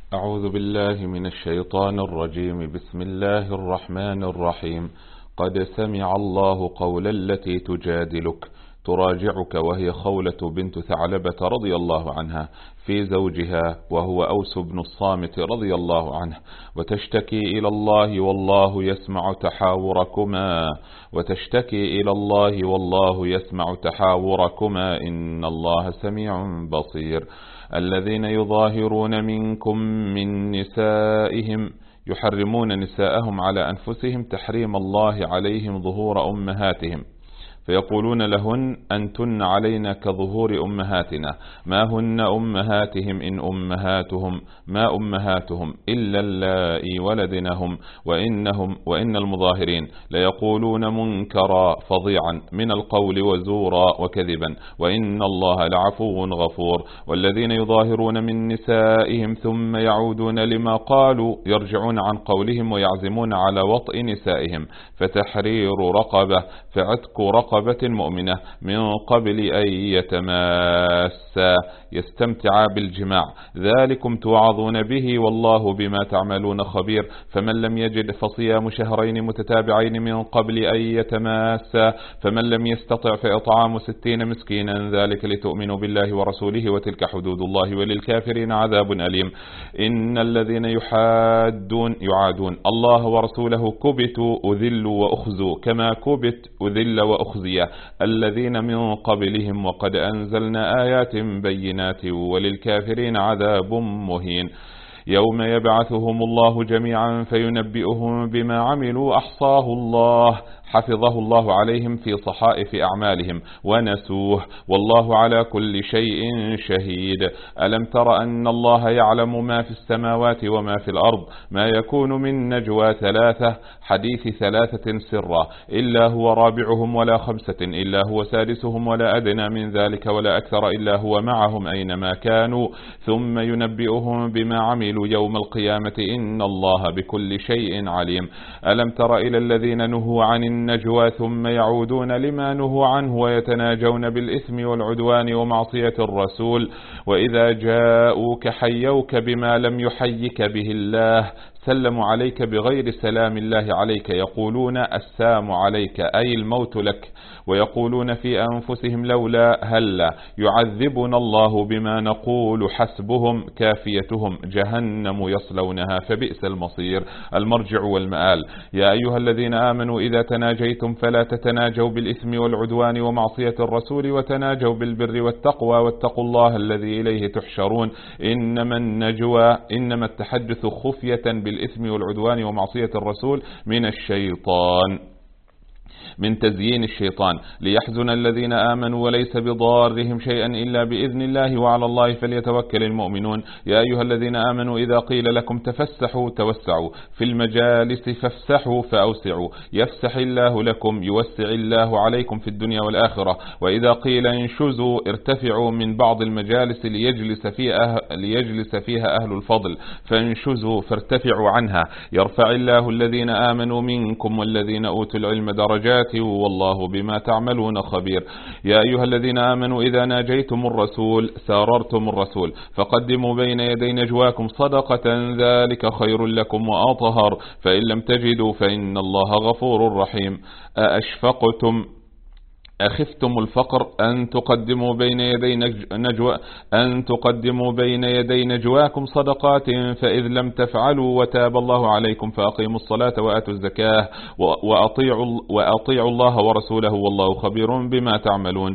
أعوذ بالله من الشيطان الرجيم. بسم الله الرحمن الرحيم. قد سمع الله قول التي تجادلك تراجعك وهي خولة بنت ثعلبة رضي الله عنها في زوجها وهو أوس بن الصامت رضي الله عنه، وتشتكي إلى الله والله يسمع تحاوركما والله يسمع تحاوركما إن الله سميع بصير. الذين يظاهرون منكم من نسائهم يحرمون نساءهم على أنفسهم تحريم الله عليهم ظهور أمهاتهم، فيقولون لهن أنتن علينا كظهور أمهاتنا، ما هن أمهاتهم إن أمهاتهم ما أمهاتهم إلا اللائي ولدنهم، وإن المظاهرين ليقولون منكرا فظيعا من القول وزورا وكذبا، وإن الله لعفو غفور. والذين يظاهرون من نسائهم ثم يعودون لما قالوا يرجعون عن قولهم ويعزمون على وطء نسائهم فتحرير رقبة فعتق رقبة مؤمنة من قبل أن يتماسا يستمتعا بالجماع، ذلكم توعظون به والله بما تعملون خبير. فمن لم يجد فصيام شهرين متتابعين من قبل أن يتماسا، فمن لم يستطع فإطعام 60 مسكينا، ذلك لتؤمنوا بالله ورسوله وتلك حدود الله وللكافرين عذاب أليم. إن الذين يعادون الله ورسوله كبتوا أذلوا وأخزوا كما كبت أذل وأخزي الذين من قبلهم، وقد أنزلنا آيات بينات وللكافرين عذاب مهين. يوم يبعثهم الله جميعا فينبئهم بما عملوا أحصاه الله حفظه الله عليهم في صحائف أعمالهم ونسوه والله على كل شيء شهيد. ألم تر أن الله يعلم ما في السماوات وما في الأرض، ما يكون من نجوى حديث ثلاثة سرا إلا هو رابعهم ولا 5 إلا هو سادسهم ولا أدنى من ذلك ولا أكثر إلا هو معهم أينما كانوا ثم ينبئهم بما عملوا يوم القيامة إن الله بكل شيء عليم. ألم تر إلى الذين نهوا عن النجوى ثم يعودون لما نهوا عنه ويتناجون بالإثم والعدوان ومعصية الرسول، وإذا جاءوك حيوك بما لم يحيك به الله، سلموا عليك بغير سلام الله عليك، يقولون السام عليك أي الموت لك، ويقولون في أنفسهم لولا هلا يعذبنا الله بما نقول حسبهم كافيتهم جهنم يصلونها فبئس المصير المرجع والمآل. يا أيها الذين آمنوا إذا تناجيتم فلا تتناجوا بالإثم والعدوان ومعصية الرسول وتناجوا بالبر والتقوى واتقوا الله الذي إليه تحشرون. إنما التحدث خفية بالإثم والعدوان ومعصية الرسول من تزيين الشيطان ليحزن الذين آمنوا وليس بضارهم شيئا إلا بإذن الله وعلى الله فليتوكل المؤمنون. يا أيها الذين آمنوا إذا قيل لكم تفسحوا توسعوا في المجالس فافسحوا فأوسعوا يفسح الله لكم يوسع الله عليكم في الدنيا والآخرة. وإذا قيل انشزوا ارتفعوا من بعض المجالس ليجلس فيها أهل الفضل فانشزوا فارتفعوا عنها يرفع الله الذين آمنوا منكم والذين أوتوا العلم درجات والله بما تعملون خبير. يا أيها الذين آمنوا إذا ناجيتم الرسول ساررتم الرسول فقدموا بين يدي نجواكم صدقة ذلك خير لكم وأطهر فإن لم تجدوا فإن الله غفور رحيم. أخفتم الفقر أن تقدموا بين يدي نجواكم صدقات فإذ لم تفعلوا وتاب الله عليكم فأقيموا الصلاة وآتوا الزكاة وأطيعوا الله ورسوله والله خبير بما تعملون.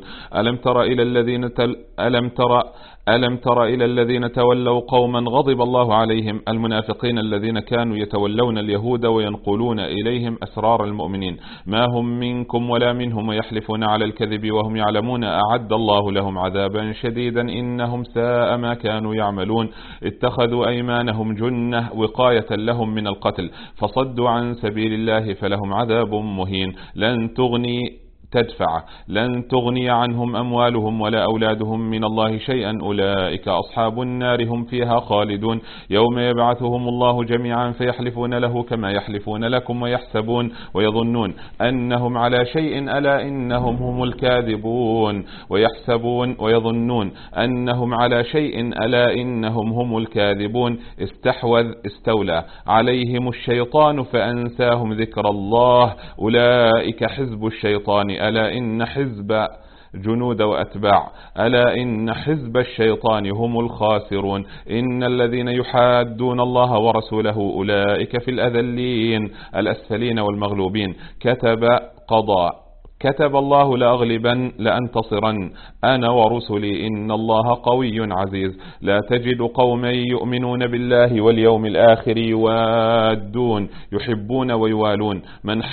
ألم تر إلى الذين تولوا قوما غضب الله عليهم المنافقين الذين كانوا يتولون اليهود وينقلون إليهم أسرار المؤمنين ما هم منكم ولا منهم ويحلفون على الكذب وهم يعلمون أعد الله لهم عذابا شديدا إنهم ساء ما كانوا يعملون. اتخذوا أيمانهم جنة وقاية لهم من القتل فصدوا عن سبيل الله فلهم عذاب مهين. لن تدفع. لن تغني عنهم أموالهم ولا أولادهم من الله شيئا، أولئك أصحاب النار هم فيها خالدون. يوم يبعثهم الله جميعا فيحلفون له كما يحلفون لكم ويحسبون ويظنون أنهم على شيء، ألا إنهم هم الكاذبون. ويحسبون ويظنون أنهم على شيء، ألا إنهم هم الكاذبون. استولى عليهم الشيطان فأنساهم ذكر الله، أولئك حزب الشيطان، ألا إن حزب جنود وأتباع، ألا إن حزب الشيطان هم الخاسرون. إن الذين يحادون الله ورسوله أولئك في الأذلين الأسفلين والمغلوبين. كتب الله لأغلبن لأنتصرن أنا ورسلي إن الله قوي عزيز. لا تجد قوما يؤمنون بالله واليوم الآخر يوادون يحبون ويوالون من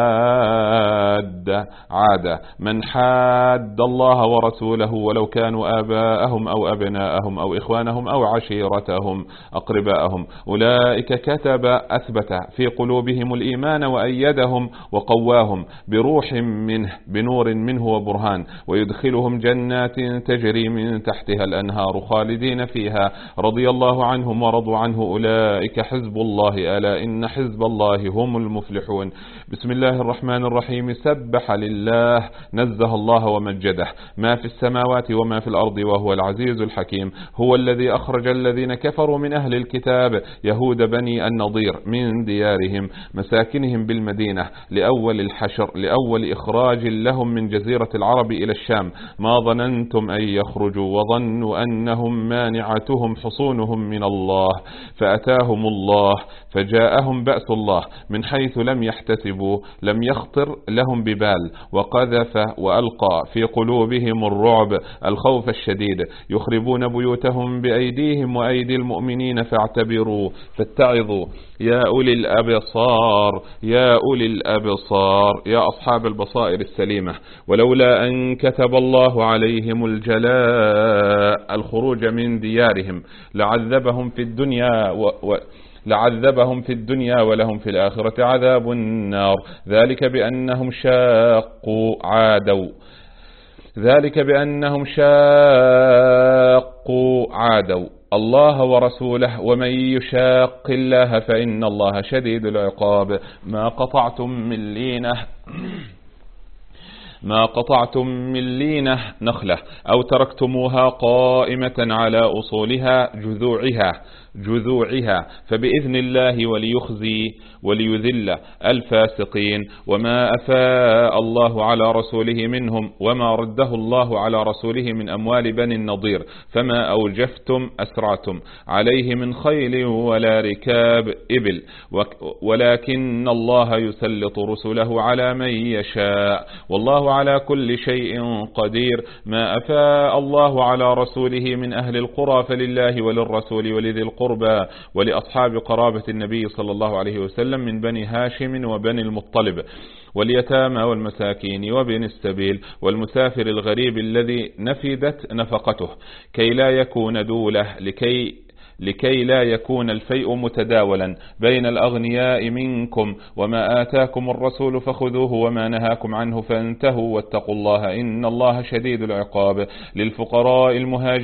حاد الله ورسوله ولو كانوا آباءهم أو أبناءهم أو إخوانهم أو عشيرتهم أقرباءهم، أولئك أثبت في قلوبهم الإيمان وأيدهم وقواهم بروح منه بنور منه وبرهان، ويدخلهم جنات تجري من تحتها الأنهار خالدين فيها، رضي الله عنهم ورضوا عنه، أولئك حزب الله، ألا إن حزب الله هم المفلحون. بسم الله الرحمن الرحيم. سبح لله، نزه الله ومجده، ما في السماوات وما في الأرض وهو العزيز الحكيم. هو الذي أخرج الذين كفروا من أهل الكتاب يهود بني النضير من ديارهم مساكنهم بالمدينة لأول الحشر، لأول إخراج لهم من جزيرة العرب إلى الشام، ما ظننتم أن يخرجوا وظنوا أنهم مانعتهم حصونهم من الله فأتاهم الله، فجاءهم بأس الله من حيث لم يحتسبوا، لم يخطر لهم ببال، وقذف وألقى في قلوبهم الرعب الخوف الشديد، يخربون بيوتهم بأيديهم وأيدي المؤمنين فاتعظوا يا أولي الأبصار، يا أولي الأبصار، يا أصحاب البصائر السليمة. ولولا أن كتب الله عليهم الجلاء الخروج من ديارهم لعذبهم في الدنيا ولهم في الآخرة عذاب النار، ذلك بأنهم شاقوا عادوا الله ورسوله، ومن يشاق الله فإن الله شديد العقاب. ما قطعتم من لينة نخلة أو تركتموها قائمة على أصولها جذوعها فبإذن الله وليذل الفاسقين. وما أفاء الله على رسوله منهم وما رده الله على رسوله من أموال بني النضير فما أوجفتم أسرعتم عليه من خيل ولا ركاب إبل، ولكن الله يسلط رسله على من يشاء، والله على كل شيء قدير. ما أفاء الله على رسوله من أهل القرى فلله وللرسول ولذي القربى ولأصحاب قرابة النبي صلى الله عليه وسلم من بني هاشم وبني المطلب واليتامى والمساكين وبن السبيل والمسافر الغريب الذي نفدت نفقته كي لا يكون دولة، لكي لا يكون الفيء متداولا بين الأغنياء منكم. وما آتاكم الرسول فخذوه وما نهاكم عنه فانتهوا واتقوا الله إن الله شديد العقاب. للفقراء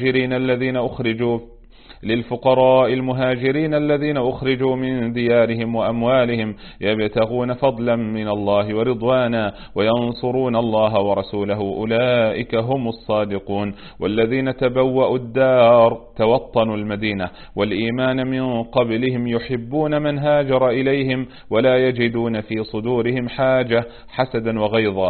المهاجرين الذين أخرجوا من ديارهم وأموالهم يبتغون فضلا من الله ورضوانا وينصرون الله ورسوله أولئك هم الصادقون. والذين تبوأوا الدار توطنوا المدينة والإيمان من قبلهم يحبون من هاجر إليهم ولا يجدون في صدورهم حاجة حسدا وغيظا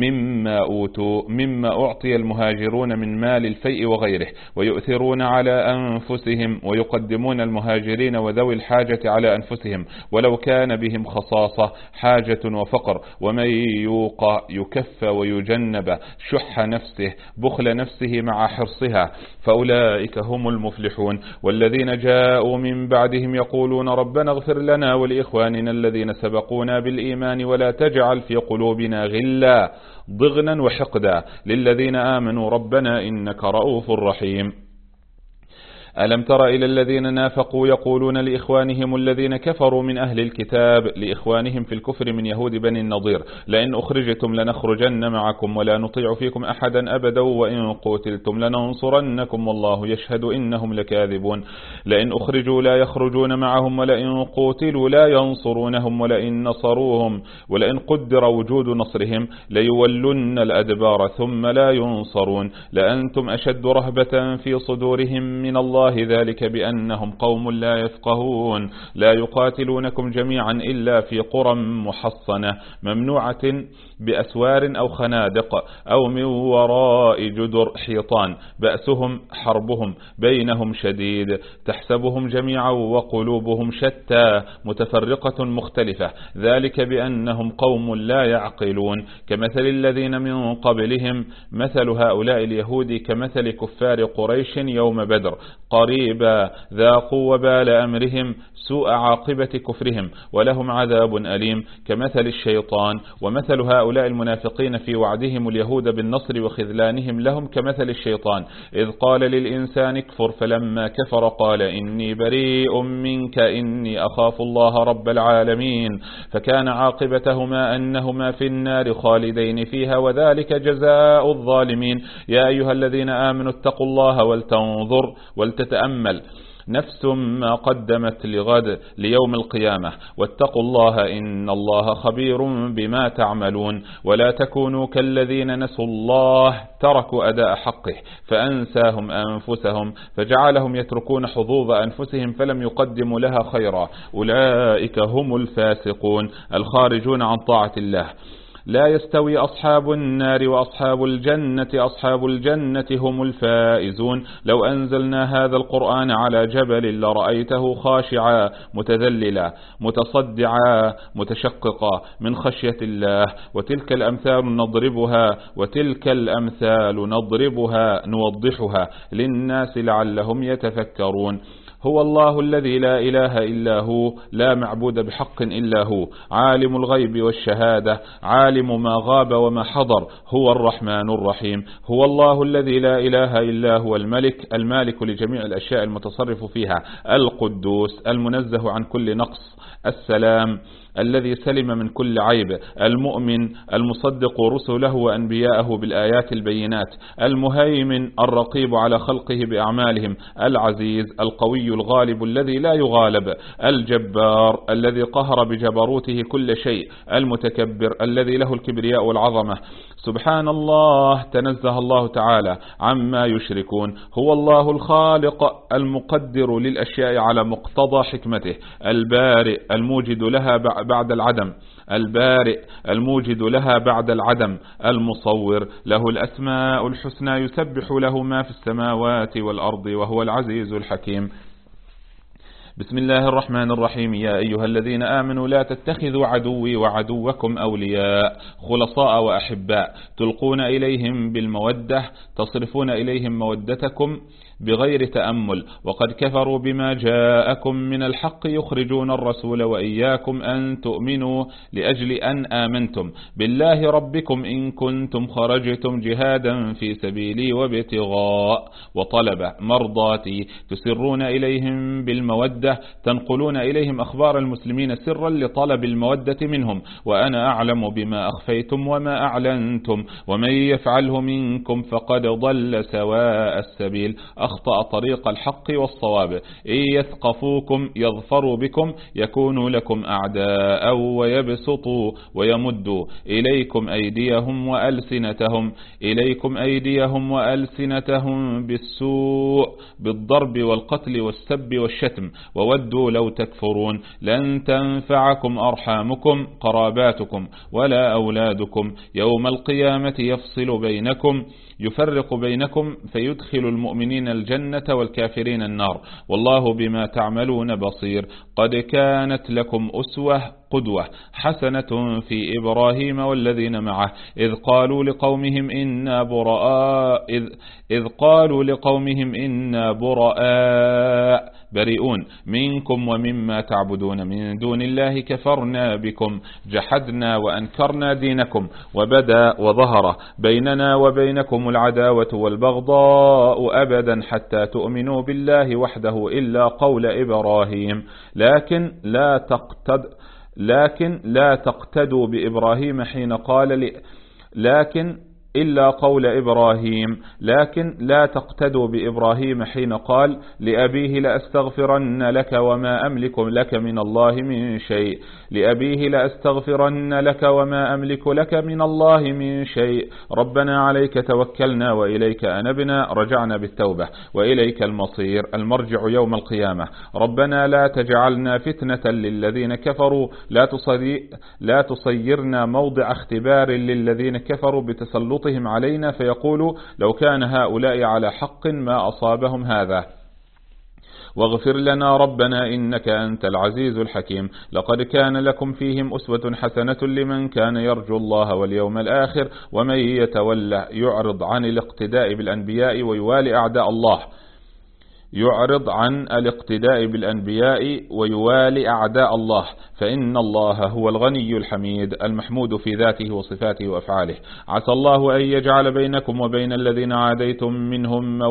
مما أعطي المهاجرون من مال الفيء وغيره، ويؤثرون على أنفسهم ويقدمون المهاجرين وذوي الحاجة على أنفسهم ولو كان بهم خصاصة حاجة وفقر. ومن يوق يكف ويجنب شح نفسه بخل نفسه مع حرصها فأولئك هم المفلحون. والذين جاءوا من بعدهم يقولون ربنا اغفر لنا ولإخواننا الذين سبقونا بالإيمان ولا تجعل في قلوبنا غلا ضغنا وحقدا للذين آمنوا ربنا إنك رؤوف رحيم. ألم تر إلى الذين نافقوا يقولون لإخوانهم الذين كفروا من أهل الكتاب، لإخوانهم في الكفر من يهود بني النضير، لئن أخرجتم لنخرجن معكم ولا نطيع فيكم أحدا أبدا وإن قتلتم لننصرنكم والله يشهد إنهم لكاذبون. لئن أخرجوا لا يخرجون معهم ولئن قتلوا لا ينصرونهم ولئن نصروهم ولئن قدر وجود نصرهم ليولن الأدبار ثم لا ينصرون. لأنتم أشد رهبة في صدورهم من الله، ذلك بأنهم قوم لا يفقهون. لا يقاتلونكم جميعا إلا في قرى محصنة ممنوعة بأسوار أو خنادق أو من وراء جدر حيطان، بأسهم حربهم بينهم شديد، تحسبهم جميعا وقلوبهم شتى متفرقة مختلفة، ذلك بأنهم قوم لا يعقلون. كمثل الذين من قبلهم، مثل هؤلاء اليهود كمثل كفار قريش يوم بدر، قريبا ذاقوا وبال أمرهم سوء عاقبة كفرهم ولهم عذاب أليم. كمثل الشيطان، ومثل هؤلاء المنافقين في وعدهم اليهود بالنصر وخذلانهم لهم كمثل الشيطان، إذ قال للإنسان اكفر فلما كفر قال إني بريء منك إني أخاف الله رب العالمين، فكان عاقبتهما أنهما في النار خالدين فيها وذلك جزاء الظالمين. يا أيها الذين آمنوا اتقوا الله ولتنظر ولتتأمل نفس ما قدمت لغد ليوم القيامة واتقوا الله إن الله خبير بما تعملون. ولا تكونوا كالذين نسوا الله تركوا أداء حقه فأنساهم أنفسهم فجعلهم يتركون حظوظ أنفسهم فلم يقدموا لها خيرا، أولئك هم الفاسقون الخارجون عن طاعة الله. لا يستوي أصحاب النار وأصحاب الجنة، أصحاب الجنة هم الفائزون. لو أنزلنا هذا القرآن على جبل لرأيته خاشعا متذللا متصدعا متشققا من خشية الله. وتلك الأمثال نضربها نوضحها للناس لعلهم يتفكرون. هو الله الذي لا إله إلا هو، لا معبود بحق إلا هو، عالم الغيب والشهادة، عالم ما غاب وما حضر، هو الرحمن الرحيم. هو الله الذي لا إله إلا هو، المالك لجميع الأشياء المتصرف فيها، القدوس المنزه عن كل نقص، السلام الذي سلم من كل عيب، المؤمن المصدق رسله وأنبياءه بالآيات البينات، المهيمن الرقيب على خلقه بأعمالهم، العزيز القوي الغالب الذي لا يغالب، الجبار الذي قهر بجبروته كل شيء، المتكبر الذي له الكبرياء والعظمة. سبحان الله، تنزه الله تعالى عما يشركون. هو الله الخالق المقدر للأشياء على مقتضى حكمته، البارئ الموجد لها بعد العدم، البارئ الموجد لها بعد العدم، المصور، له الأسماء الحسنى يسبح له ما في السماوات والأرض وهو العزيز الحكيم. بسم الله الرحمن الرحيم. يا أيها الذين آمنوا لا تتخذوا عدوي وعدوكم أولياء خلصاء وأحباء تلقون إليهم بالمودة، تصرفون إليهم مودتكم بغير تأمل، وقد كفروا بما جاءكم من الحق يخرجون الرسول وإياكم أن تؤمنوا لأجل أن آمنتم بالله ربكم إن كنتم خرجتم جهادا في سبيلي وابتغاء وطلب مرضاتي، تسرون إليهم بالمودة، تنقلون إليهم أخبار المسلمين سرا لطلب المودة منهم، وأنا أعلم بما أخفيتم وما أعلنتم ومن يفعله منكم فقد ضل سواء السبيل، أخطأ طريق الحق والصواب. إن يثقفوكم يظفروا بكم يكونوا لكم أعداء ويبسطوا ويمدوا إليكم أيديهم وألسنتهم بالسوء بالضرب والقتل والسب والشتم، وودوا لو تكفرون. لن تنفعكم أرحامكم قراباتكم ولا أولادكم، يوم القيامة يفرق بينكم فيدخل المؤمنين الجنة والكافرين النار، والله بما تعملون بصير. قد كانت لكم قدوة حسنة في إبراهيم والذين معه إذ قالوا لقومهم إنا براء بريئون منكم ومما تعبدون من دون الله كفرنا بكم جحدنا وأنكرنا دينكم وبدا وظهر بيننا وبينكم العداوة والبغضاء أبدا حتى تؤمنوا بالله وحده إلا قول إبراهيم لكن لا تقتدوا بإبراهيم حين قال لكن لا تقتدوا بإبراهيم حين قال لأبيه لأستغفرن لك وما أملك لك من الله من شيء ربنا عليك توكلنا وإليك أنبنا رجعنا بالتوبة وإليك المصير المرجع يوم القيامة ربنا لا تجعلنا فتنة للذين كفروا لا تصيرنا موضع اختبار للذين كفروا بتسلطهم علينا فيقولوا لو كان هؤلاء على حق ما أصابهم هذا واغفر لنا ربنا إنك أنت العزيز الحكيم لقد كان لكم فيهم أسوة حسنة لمن كان يرجو الله واليوم الآخر ومن يتولى يعرض عن الاقتداء بالأنبياء ويوالي أعداء الله فإن الله هو الغني الحميد المحمود في ذاته وصفاته وأفعاله عسى الله أن يجعل بينكم وبين الذين عاديتم منهم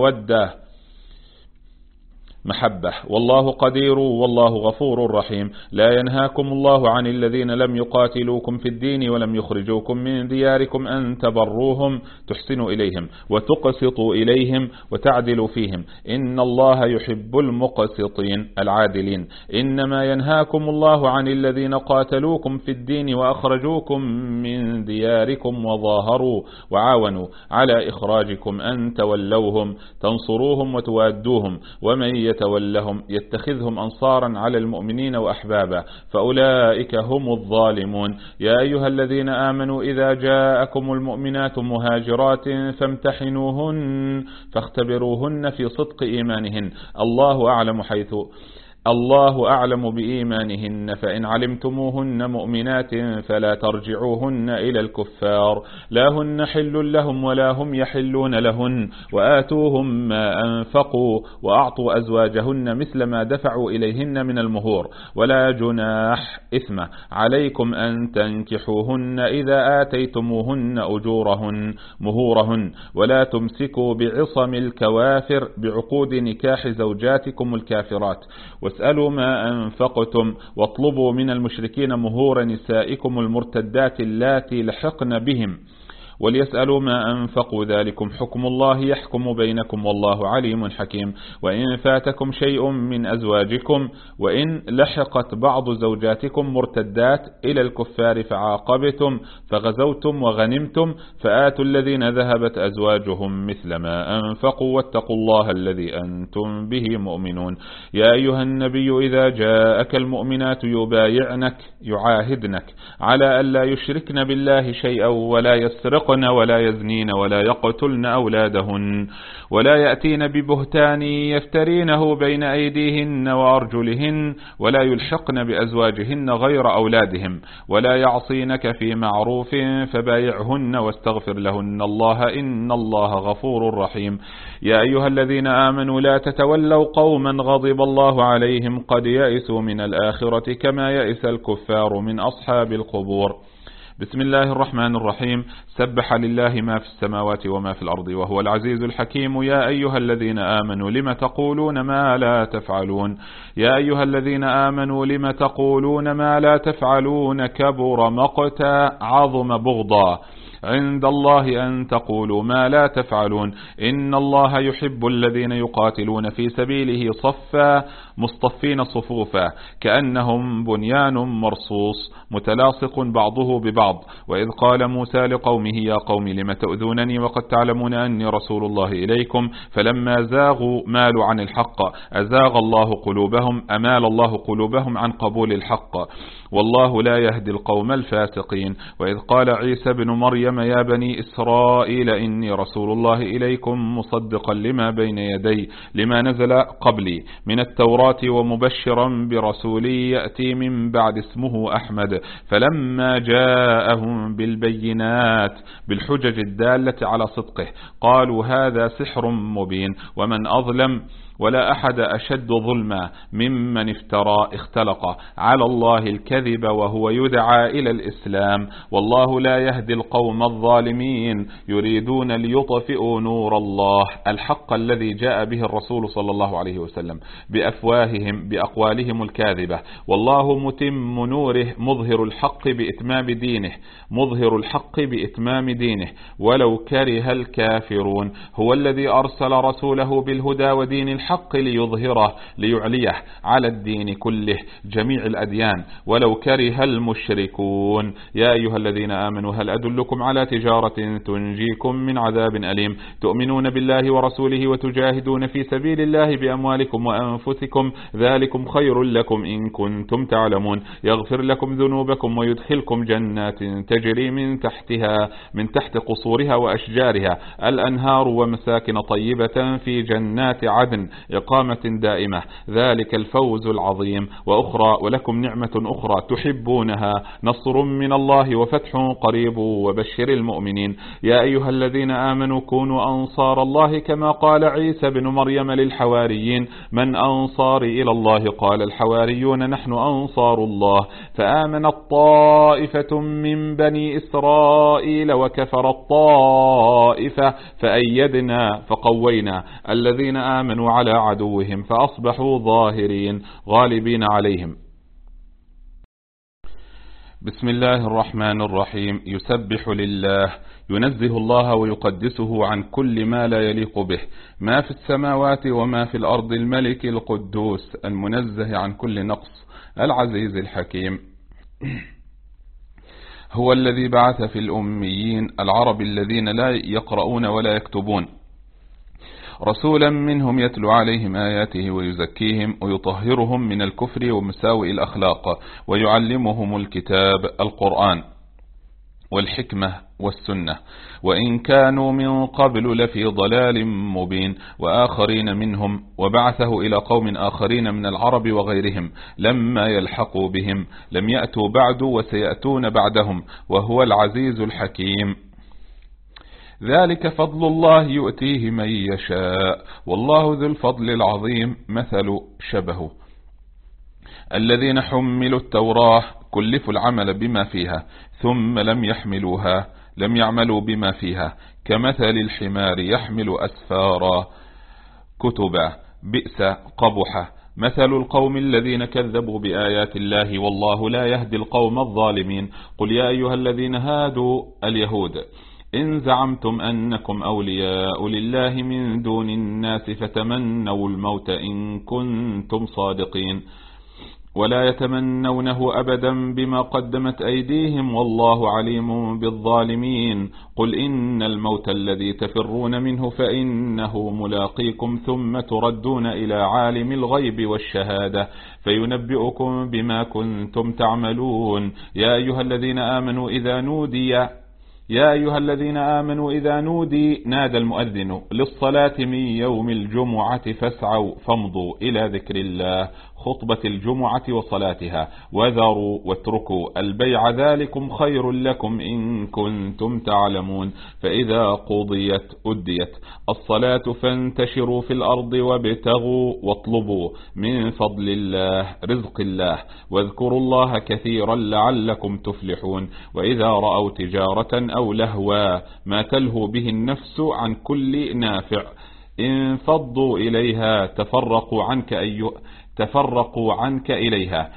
محبة والله قدير والله غفور رحيم لا ينهاكم الله عن الذين لم يقاتلوكم في الدين ولم يخرجوكم من دياركم أن تبروهم تحسنوا إليهم وتقسطوا إليهم وتعدلوا فيهم إن الله يحب المقسطين العادلين إنما ينهاكم الله عن الذين قاتلوكم في الدين وأخرجوكم من دياركم وظاهروا وعاونوا على إخراجكم أن تولوهم تنصروهم وتوادوهم ومن يتولهم يتخذهم أنصارا على المؤمنين وأحبابا فأولئك هم الظالمون يا أيها الذين آمنوا إذا جاءكم المؤمنات مهاجرات فامتحنوهن فاختبروهن في صدق إيمانهن الله أعلم بإيمانهن فإن علمتموهن مؤمنات فلا ترجعوهن إلى الكفار لا هن حل لهم ولا هم يحلون لهن وآتوهم ما أنفقوا وأعطوا أزواجهن مثل ما دفعوا إليهن من المهور ولا جناح إثم عليكم أن تنكحوهن إذا آتيتموهن مهورهن ولا تمسكوا بعصم الكوافر بعقود نكاح زوجاتكم الكافرات واسألوا ما أنفقتم واطلبوا من المشركين مهور نسائكم المرتدات اللاتي لحقن بهم وليسألوا ما أنفقوا ذلكم حكم الله يحكم بينكم والله عليم حكيم وإن فاتكم شيء من أزواجكم وإن لحقت بعض زوجاتكم مرتدات إلى الكفار فعاقبتم فغزوتم وغنمتم فآتوا الذين ذهبت أزواجهم مثل ما أنفقوا واتقوا الله الذي أنتم به مؤمنون يا أيها النبي إذا جاءك المؤمنات يعاهدنك على ألا يشركن بالله شيئا ولا يسرقن ولا يزنين ولا يقتلن أولادهن ولا يأتين ببهتان يفترينه بين أيديهن وأرجلهن ولا يلحقن بأزواجهن غير أولادهم ولا يعصينك في معروف فبايعهن واستغفر لهن الله إن الله غفور رحيم يا أيها الذين آمنوا لا تتولوا قوما غضب الله عليهم قد يئسوا من الآخرة كما يئس الكفار من أصحاب القبور بسم الله الرحمن الرحيم سبح لله ما في السماوات وما في الأرض وهو العزيز الحكيم يا أيها الذين آمنوا لم تقولون ما لا تفعلون يا أيها الذين آمنوا لم تقولون ما لا تفعلون كبر مقتا عظم بغضا عند الله أن تقولوا ما لا تفعلون إن الله يحب الذين يقاتلون في سبيله صفا مصطفين صفوفا كأنهم بنيان مرصوص متلاصق بعضه ببعض وإذ قال موسى لقومه يا قوم لم تؤذونني وقد تعلمون أني رسول الله إليكم فلما زاغوا مالوا عن الحق أمال الله قلوبهم عن قبول الحق والله لا يهدي القوم الفاسقين وإذ قال عيسى بن مريم مريم يا بني إسرائيل إني رسول الله إليكم مصدقا لما بين يدي لما نزل قبلي من التوراة ومبشرا برسول يأتي من بعد اسمه أحمد. فلما جاءهم بالبينات بالحجج الدالة على صدقه قالوا هذا سحر مبين ومن أظلم ولا أحد أشد ظلما ممن اختلق على الله الكذب وهو يدعى إلى الإسلام والله لا يهدي القوم الظالمين يريدون ليطفئوا نور الله الحق الذي جاء به الرسول صلى الله عليه وسلم بأفواههم بأقوالهم الكاذبة والله متم نوره مظهر الحق بإتمام دينه ولو كره الكافرون. هو الذي أرسل رسوله بالهدى ودين الحق ليظهره ليعليه على الدين كله جميع الأديان ولو كره المشركون. يا أيها الذين آمنوا هل أدلكم على تجارة تنجيكم من عذاب أليم تؤمنون بالله ورسوله وتجاهدون في سبيل الله بأموالكم وأنفسكم ذلكم خير لكم إن كنتم تعلمون يغفر لكم ذنوبكم ويدخلكم جنات تجري من تحت قصورها وأشجارها الأنهار ومساكن طيبة في جنات عدن إقامة دائمة ذلك الفوز العظيم. ولكم نعمة أخرى تحبونها نصر من الله وفتح قريب وبشر المؤمنين. يا أيها الذين آمنوا كونوا أنصار الله كما قال عيسى بن مريم للحواريين من أنصاري إلى الله قال الحواريون نحن أنصار الله فآمنت طائفة من بني إسرائيل وكفر الطائفة فأيدنا فقوينا الذين آمنوا على عدوهم فأصبحوا ظاهرين غالبين عليهم. بسم الله الرحمن الرحيم. يسبح لله ينزه الله ويقدسه عن كل ما لا يليق به ما في السماوات وما في الأرض الملك القدوس المنزه عن كل نقص العزيز الحكيم. هو الذي بعث في الأميين العرب الذين لا يقرؤون ولا يكتبون رسولا منهم يتلو عليهم آياته ويزكيهم ويطهرهم من الكفر ومساوئ الأخلاق ويعلمهم الكتاب القرآن والحكمة والسنة وإن كانوا من قبل لفي ضلال مبين وآخرين منهم وبعثه إلى قوم آخرين من العرب وغيرهم لما يلحقوا بهم لم يأتوا بعد وسيأتون بعدهم وهو العزيز الحكيم. ذلك فضل الله يؤتيه من يشاء والله ذو الفضل العظيم. مثل شبهه الذين حملوا التوراة كلفوا العمل بما فيها ثم لم يحملوها لم يعملوا بما فيها كمثل الحمار يحمل أسفارا كتبا بئس قبح مثل القوم الذين كذبوا بآيات الله والله لا يهدي القوم الظالمين. قل يا أيها الذين هادوا اليهود إن زعمتم أنكم أولياء لله من دون الناس فتمنوا الموت إن كنتم صادقين ولا يتمنونه أبدا بما قدمت أيديهم والله عليم بالظالمين. قل إن الموت الذي تفرون منه فإنه ملاقيكم ثم تردون إلى عالم الغيب والشهادة فينبئكم بما كنتم تعملون. يا أيها الذين آمنوا إذا نودي نادى المؤذن للصلاة من يوم الجمعة فاسعوا فامضوا إلى ذكر الله خطبة الجمعة وصلاتها وذروا واتركوا البيع ذلكم خير لكم إن كنتم تعلمون. فإذا قضيت أديت الصلاة فانتشروا في الأرض وابتغوا واطلبوا من فضل الله رزق الله واذكروا الله كثيرا لعلكم تفلحون. وإذا رأوا تجارة أو لهوا ما تلهو به النفس عن كل نافع انفضوا إليها تفرقوا عنك إليها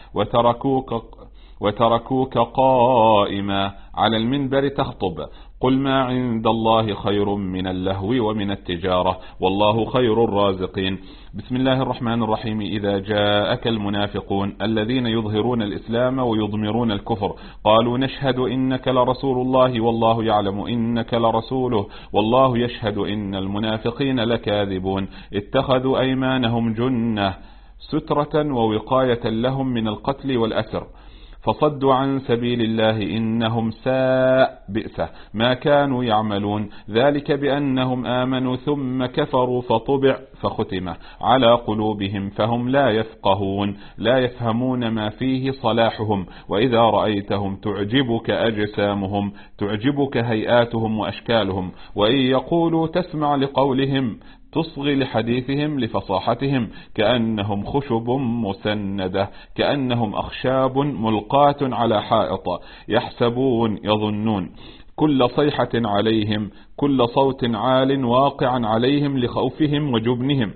وتركوك قائما على المنبر تخطب. قل ما عند الله خير من اللهو ومن التجارة والله خير الرازقين. بسم الله الرحمن الرحيم. إذا جاءك المنافقون الذين يظهرون الإسلام ويضمرون الكفر قالوا نشهد إنك لرسول الله والله يعلم إنك لرسوله والله يشهد إن المنافقين لكاذبون. اتخذوا أيمانهم جنة سترة ووقاية لهم من القتل والأسر فصدوا عن سبيل الله إنهم ساء بئس ما كانوا يعملون. ذلك بأنهم آمنوا ثم كفروا فطبع فختم على قلوبهم فهم لا يفقهون لا يفهمون ما فيه صلاحهم. وإذا رأيتهم تعجبك أجسامهم تعجبك هيئاتهم وأشكالهم وإن يقولوا تسمع لقولهم تصغي لحديثهم لفصاحتهم كأنهم خشب مسندة كأنهم أخشاب ملقاة على حائط يحسبون يظنون كل صيحة عليهم كل صوت عال واقع عليهم لخوفهم وجبنهم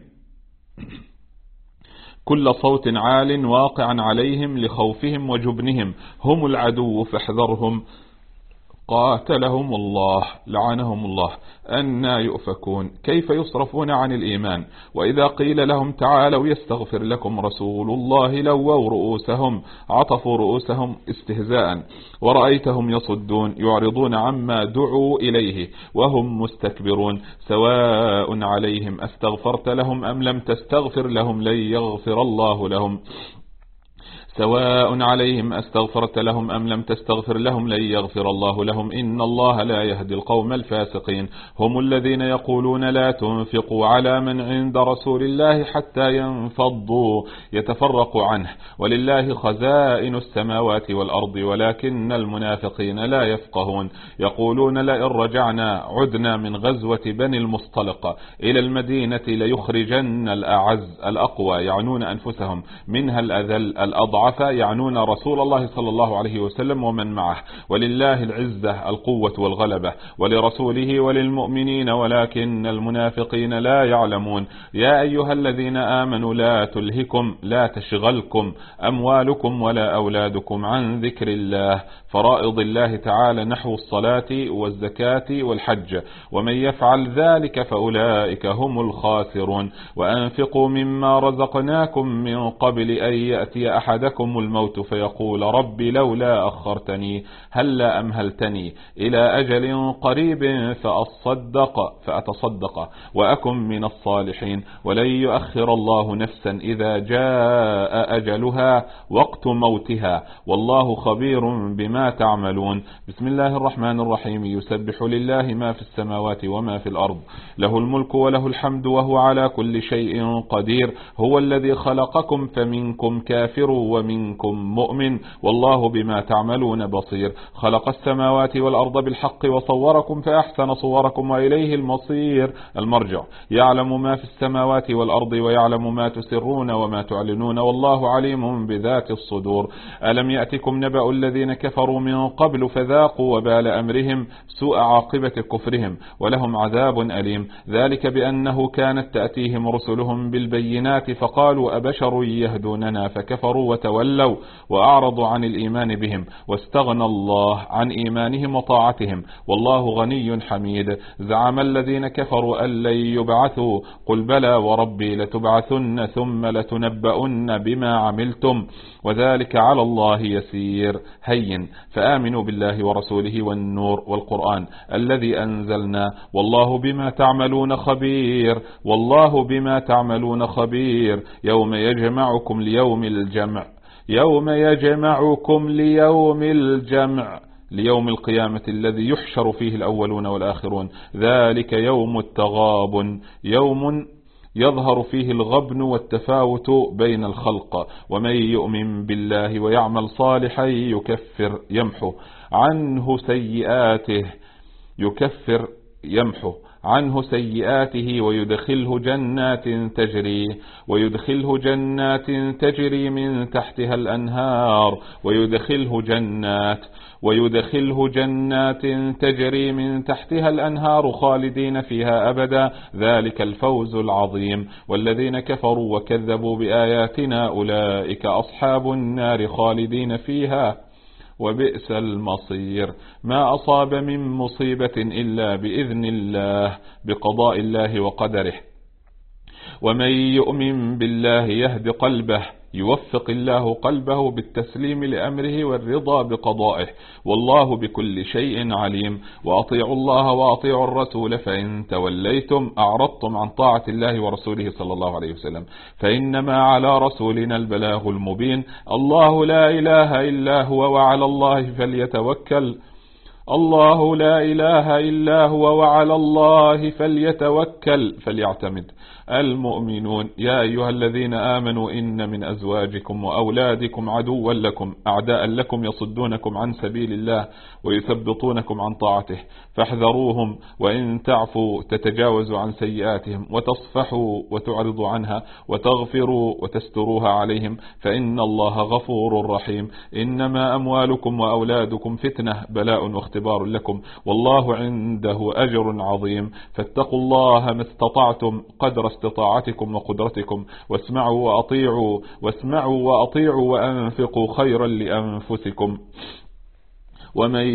كل صوت عال واقع عليهم لخوفهم وجبنهم هم العدو فاحذرهم قاتلهم الله لعنهم الله أنى يؤفكون. كيف يصرفون عن الإيمان وإذا قيل لهم تعالوا يستغفر لكم رسول الله لووا رؤوسهم عطفوا رؤوسهم استهزاء ورأيتهم يصدون يعرضون عما دعوا إليه وهم مستكبرون. سواء عليهم أستغفرت لهم أم لم تستغفر لهم لن يغفر الله لهم سواء عليهم أستغفرت لهم أم لم تستغفر لهم لن يغفر الله لهم إن الله لا يهدي القوم الفاسقين. هم الذين يقولون لا تنفقوا على من عند رسول الله حتى ينفضوا يتفرقوا عنه ولله خزائن السماوات والأرض ولكن المنافقين لا يفقهون. يقولون لئن رجعنا عدنا من غزوة بني المصطلق إلى المدينة ليخرجن الأعز الأقوى يعنون أنفسهم منها الأذل الأضعف يعنون رسول الله صلى الله عليه وسلم ومن معه ولله العزة القوة والغلبة ولرسوله وللمؤمنين ولكن المنافقين لا يعلمون. يا أيها الذين آمنوا لا تلهكم لا تشغلكم أموالكم ولا أولادكم عن ذكر الله فرائض الله تعالى نحو الصلاة والزكاة والحج ومن يفعل ذلك فأولئك هم الخاسرون. وأنفقوا مما رزقناكم من قبل أن يأتي أحدكم الموت فيقول ربي لولا أخرتني هلا أمهلتني إلى أجل قريب فأتصدق وأكن من الصالحين ولن يؤخر الله نفسا إذا جاء أجلها وقت موتها والله خبير بما تعملون. بسم الله الرحمن الرحيم. يسبح لله ما في السماوات وما في الأرض له الملك وله الحمد وهو على كل شيء قدير. هو الذي خلقكم فمنكم كافر ومنكم مؤمن والله بما تعملون بصير. خلق السماوات والأرض بالحق وصوركم فأحسن صوركم وإليه المصير المرجع. يعلم ما في السماوات والأرض ويعلم ما تسرون وما تعلنون والله عليم بذات الصدور. ألم يأتكم نبأ الذين كفروا من قبل فذاقوا وبال أمرهم سوء عاقبة كفرهم ولهم عذاب أليم. ذلك بأنه كانت تأتيهم رسلهم بالبينات فقالوا أبشر يهدوننا فكفروا وتولوا وأعرضوا عن الإيمان بهم واستغنى الله عن إيمانهم وطاعتهم والله غني حميد. زعم الذين كفروا أن لن يبعثوا قل بلى وربي لتبعثن ثم لتنبؤن بما عملتم وذلك على الله يسير هين. فآمنوا بالله ورسوله والنور والقرآن الذي أنزلنا والله بما تعملون خبير والله بما تعملون خبير. يوم يجمعكم ليوم الجمع ليوم القيامة الذي يحشر فيه الأولون والآخرون. ذلك يوم التغابن يوم يظهر فيه الغبن والتفاوت بين الخلق. ومن يؤمن بالله ويعمل صالحا يمحو عنه سيئاته ويدخله جنات تجري من تحتها الأنهار خالدين فيها أبدا ذلك الفوز العظيم. والذين كفروا وكذبوا بآياتنا أولئك أصحاب النار خالدين فيها وبئس المصير. ما أصاب من مصيبة إلا بإذن الله بقضاء الله وقدره. ومن يؤمن بالله يهد قلبه يوفق الله قلبه بالتسليم لأمره والرضا بقضائه، والله بكل شيء عليم. وأطيعوا الله وأطيعوا الرسول فإن توليتم أعرضتم عن طاعة الله ورسوله صلى الله عليه وسلم فإنما على رسولنا البلاغ المبين. الله لا إله إلا هو وعلى الله فليتوكل وعلى الله فليعتمد المؤمنون. يا أيها الذين آمنوا إن من أزواجكم وأولادكم عدوا لكم أعداء لكم يصدونكم عن سبيل الله ويثبطونكم عن طاعته فاحذروهم، وإن تعفوا تتجاوزوا عن سيئاتهم وتصفحوا وتعرضوا عنها وتغفروا وتستروها عليهم فإن الله غفور رحيم. إنما أموالكم وأولادكم فتنة بلاء واختبار لكم والله عنده أجر عظيم. فاتقوا الله ما استطعتم قدر استطاعتكم وقدرتكم واسمعوا وأطيعوا وأنفقوا خيرا لأنفسكم. ومن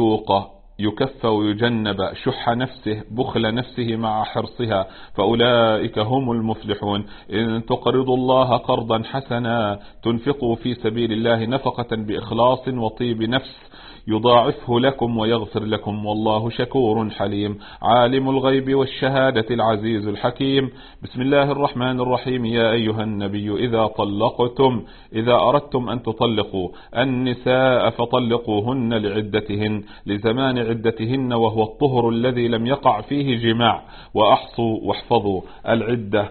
يكف ويجنب شح نفسه بخل نفسه مع حرصها فأولئك هم المفلحون. إن تقرضوا الله قرضا حسنا تنفقوا في سبيل الله نفقة بإخلاص وطيب نفس يضاعفه لكم ويغفر لكم والله شكور حليم. عالم الغيب والشهادة العزيز الحكيم. بسم الله الرحمن الرحيم. يا أيها النبي إذا أردتم أن تطلقوا النساء فطلقوهن لعدتهن لزمان عدتهن وهو الطهر الذي لم يقع فيه جماع، وأحصوا واحفظوا العدة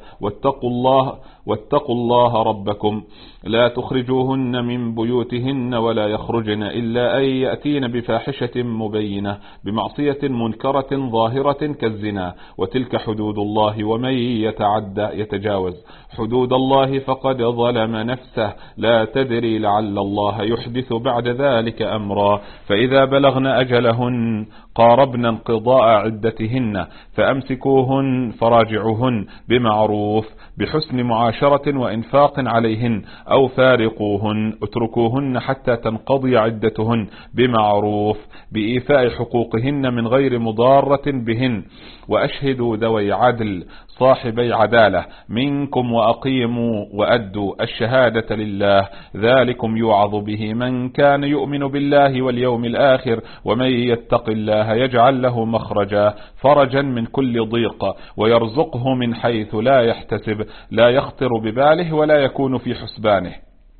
واتقوا الله ربكم لا تخرجوهن من بيوتهن ولا يخرجن إلا أن يأتين بفاحشة مبينة بمعصية منكرة ظاهرة كالزنا وتلك حدود الله ومن يتجاوز حدود الله فقد ظلم نفسه لا تدري لعل الله يحدث بعد ذلك أمرا. فإذا بلغن أجلهن قاربن انقضاء عدتهن فأمسكوهن فراجعوهن بمعروف بحسن معاشرة وإنفاق عليهن أو فارقوهن اتركوهن حتى تنقضي عدتهن بمعروف بإيفاء حقوقهن من غير مضارة بهن. وأشهدوا ذوي عدل صاحبي عدالة منكم وأقيموا وأدوا الشهادة لله ذلكم يوعظ به من كان يؤمن بالله واليوم الآخر ومن يتق الله يجعل له مخرجا فرجا من كل ضيق ويرزقه من حيث لا يحتسب لا يخطر بباله ولا يكون في حسبانه.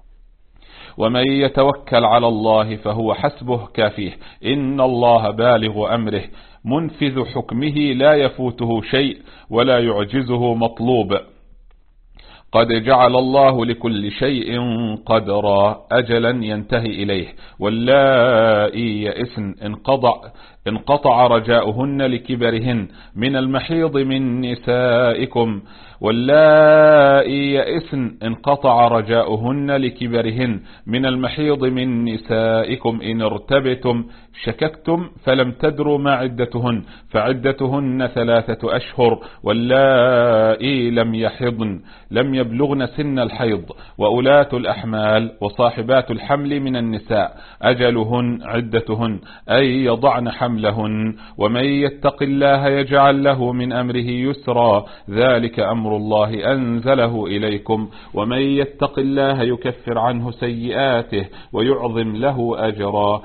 ومن يتوكل على الله فهو حسبه كافيه إن الله بالغ أمره منفذ حكمه لا يفوته شيء ولا يعجزه مطلوب. قد جعل الله لكل شيء قدرا أجلا ينتهي إليه. واللائي يئسن انقطع رجاؤهن لكبرهن من المحيض من نسائكم واللائي يئسن انقطع رجاؤهن لكبرهن من المحيض من نسائكم إن ارتبتم شككتم فلم تدروا ما عدتهن فعدتهن 3 أشهر واللائي لم يحضن لم يبلغن سن الحيض وأولاة الأحمال وصاحبات الحمل من النساء أجلهن عدتهن أي يضعن حملهن. ومن يتق الله يجعل له من أمره يسرا ذلك أمر الله أنزله إليكم. ومن يتق الله يكفر عنه سيئاته ويعظم له أجرا.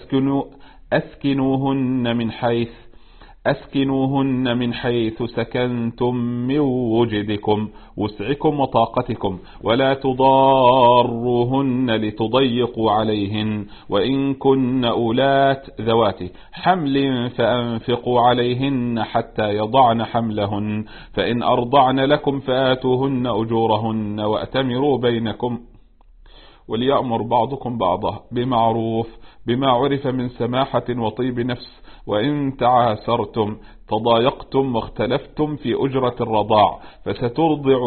أسكنوهن من حيث سكنتم من وجدكم وسعكم وطاقتكم ولا تضاروهن لتضيقوا عليهن وإن كن أولات ذوات حمل فأنفقوا عليهن حتى يضعن حملهن فإن أرضعن لكم فآتوهن أجورهن وأتمروا بينكم وليأمر بعضكم بعضا بمعروف بما عرف من سماحة وطيب نفس. وإن تعاسرتم تضايقتم واختلفتم في أجرة الرضاع فسترضع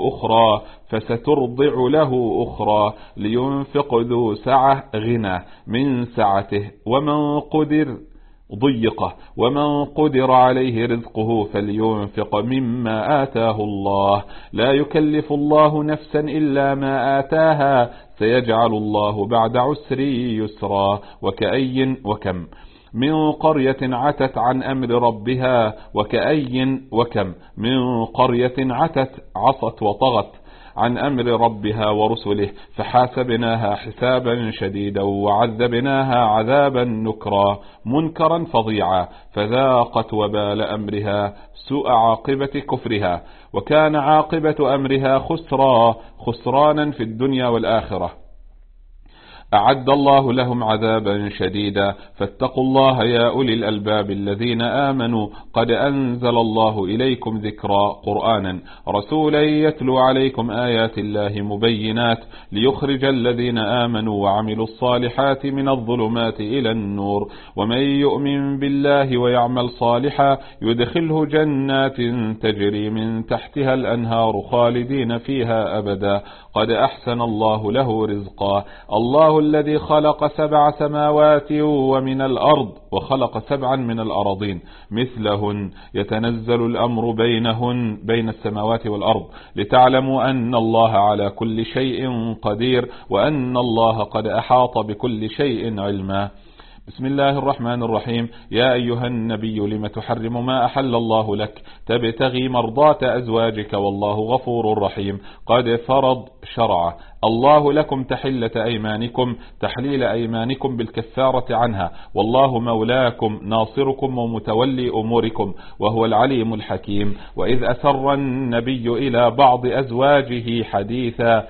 له أخرى لينفق ذو سعة غنى من سعته ومن قدر عليه رزقه فلينفق مما آتاه الله لا يكلف الله نفسا إلا ما آتاها سيجعل الله بعد عسر يسرا. وكم من قرية عتت عن أمر ربها وكم من قرية عصت وطغت عن أمر ربها ورسله فحاسبناها حسابا شديدا وعذبناها عذابا نكرا منكرا فظيعا فذاقت وبال أمرها سوء عاقبة كفرها وكان عاقبة أمرها خسرانا في الدنيا والآخرة. أعد الله لهم عذابا شديدا فاتقوا الله يا أولي الألباب الذين آمنوا قد أنزل الله إليكم ذكرا قرآنا رسولا يتلو عليكم آيات الله مبينات ليخرج الذين آمنوا وعملوا الصالحات من الظلمات إلى النور ومن يؤمن بالله ويعمل صالحا يدخله جنات تجري من تحتها الأنهار خالدين فيها أبدا قد أحسن الله له رزقا. الله الذي خلق 7 سماوات ومن الأرض وخلق 7 من الأراضين مثلهن يتنزل الأمر بين السماوات والأرض لتعلموا أن الله على كل شيء قدير وأن الله قد أحاط بكل شيء علما. بسم الله الرحمن الرحيم. يا أيها النبي لم تحرم ما أحل الله لك تبتغي مرضات أزواجك والله غفور رحيم. قد فرض شرع الله لكم تحلة أيمانكم تحليل أيمانكم بالكفارة عنها والله مولاكم ناصركم ومتولي أموركم وهو العليم الحكيم. وإذ أسر النبي إلى بعض أزواجه حديثا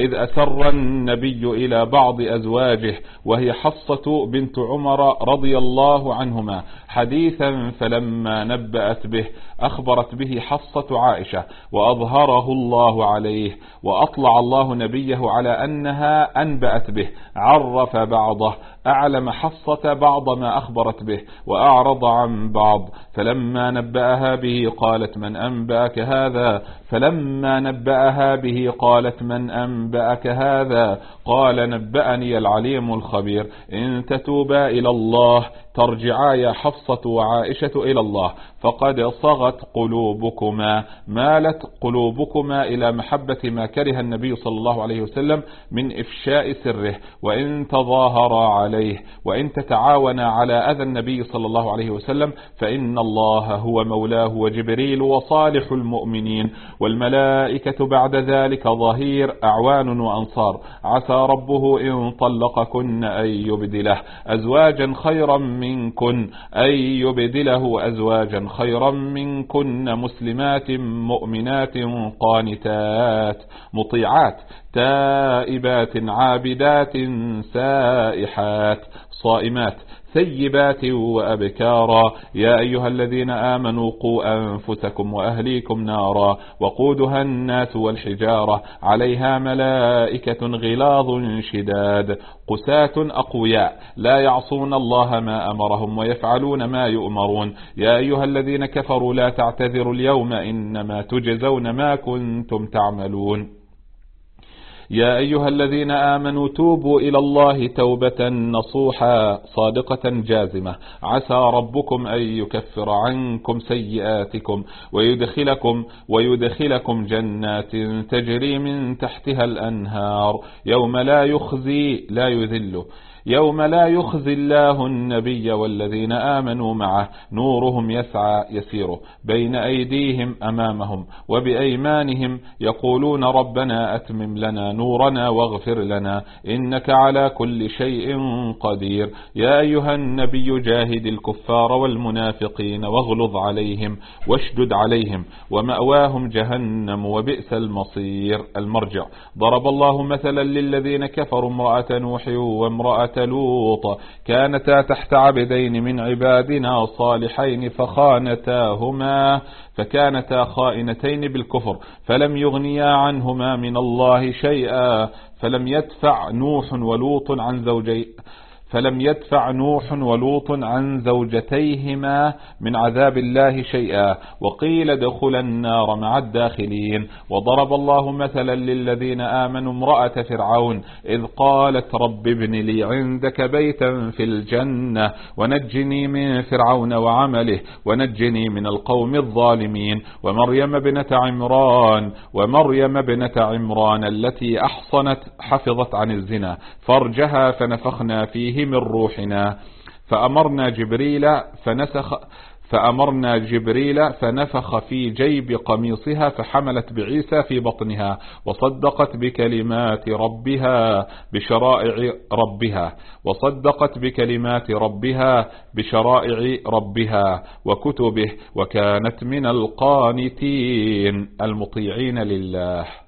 وهي حفصة بنت عمر رضي الله عنهما حديثا فلما نبأت به أخبرت به حفصة عائشة وأظهره الله عليه وأطلع الله نبيه على أنها أنبأت به عرف بعضه أعلم حفصة بعض ما أخبرت به وأعرض عن بعض فلما نبأها به قالت من أنبأك هذا قال نبأني العليم الخبير. إن تتوبا إلى الله ترجعا يا حفصة وعائشة إلى الله فقد صغت قلوبكما مالت قلوبكما إلى محبة ما كره النبي صلى الله عليه وسلم من إفشاء سره وإن تظاهرا عليه وإن تتعاونا على أذى النبي صلى الله عليه وسلم فإن الله هو مولاه وجبريل وصالح المؤمنين والملائكة بعد ذلك ظهير أعوان وأنصار. عسى ربه إن طلقكن أن يبدله أزواجا خيرا منكن مسلمات مؤمنات قانتات مطيعات تائبات عابدات سائحات صائمات ثيبات وأبكارا. يا أيها الذين آمنوا قوا أنفسكم وأهليكم نارا وقودها الناس والحجارة عليها ملائكة غلاظ شداد قساة أقوياء لا يعصون الله ما أمرهم ويفعلون ما يؤمرون. يا أيها الذين كفروا لا تعتذروا اليوم إنما تجزون ما كنتم تعملون. يا أيها الذين آمنوا توبوا إلى الله توبة نصوحا صادقة جازمة عسى ربكم أن يكفر عنكم سيئاتكم ويدخلكم جنات تجري من تحتها الأنهار يوم لا يخزي الله النبي والذين آمنوا معه نورهم يسير بين أيديهم أمامهم وبأيمانهم يقولون ربنا أتمم لنا نورنا واغفر لنا إنك على كل شيء قدير. يا أيها النبي جاهد الكفار والمنافقين واغلظ عليهم واشدد عليهم ومأواهم جهنم وبئس المرجع. ضرب الله مثلا للذين كفروا امرأة نوح وامرأة لوط كانتا تحت عبدين من عبادنا صالحين فكانتا خائنتين بالكفر فلم يغنيا عنهما من الله شيئا فلم يدفع نوح ولوط عن زوجتيهما من عذاب الله شيئا وقيل ادخلا النار مع الداخلين. وضرب الله مثلا للذين آمنوا امرأة فرعون إذ قالت رب ابن لي عندك بيتا في الجنة ونجني من فرعون وعمله ونجني من القوم الظالمين. ومريم ابنة عمران التي حفظت عن الزنا فرجها فنفخنا فيه من روحنا فأمرنا جبريل فأمرنا جبريل فنفخ في جيب قميصها فحملت بعيسى في بطنها، وصدقت بكلمات ربها بشرائع ربها وكتبه، وكانت من القانتين المطيعين لله.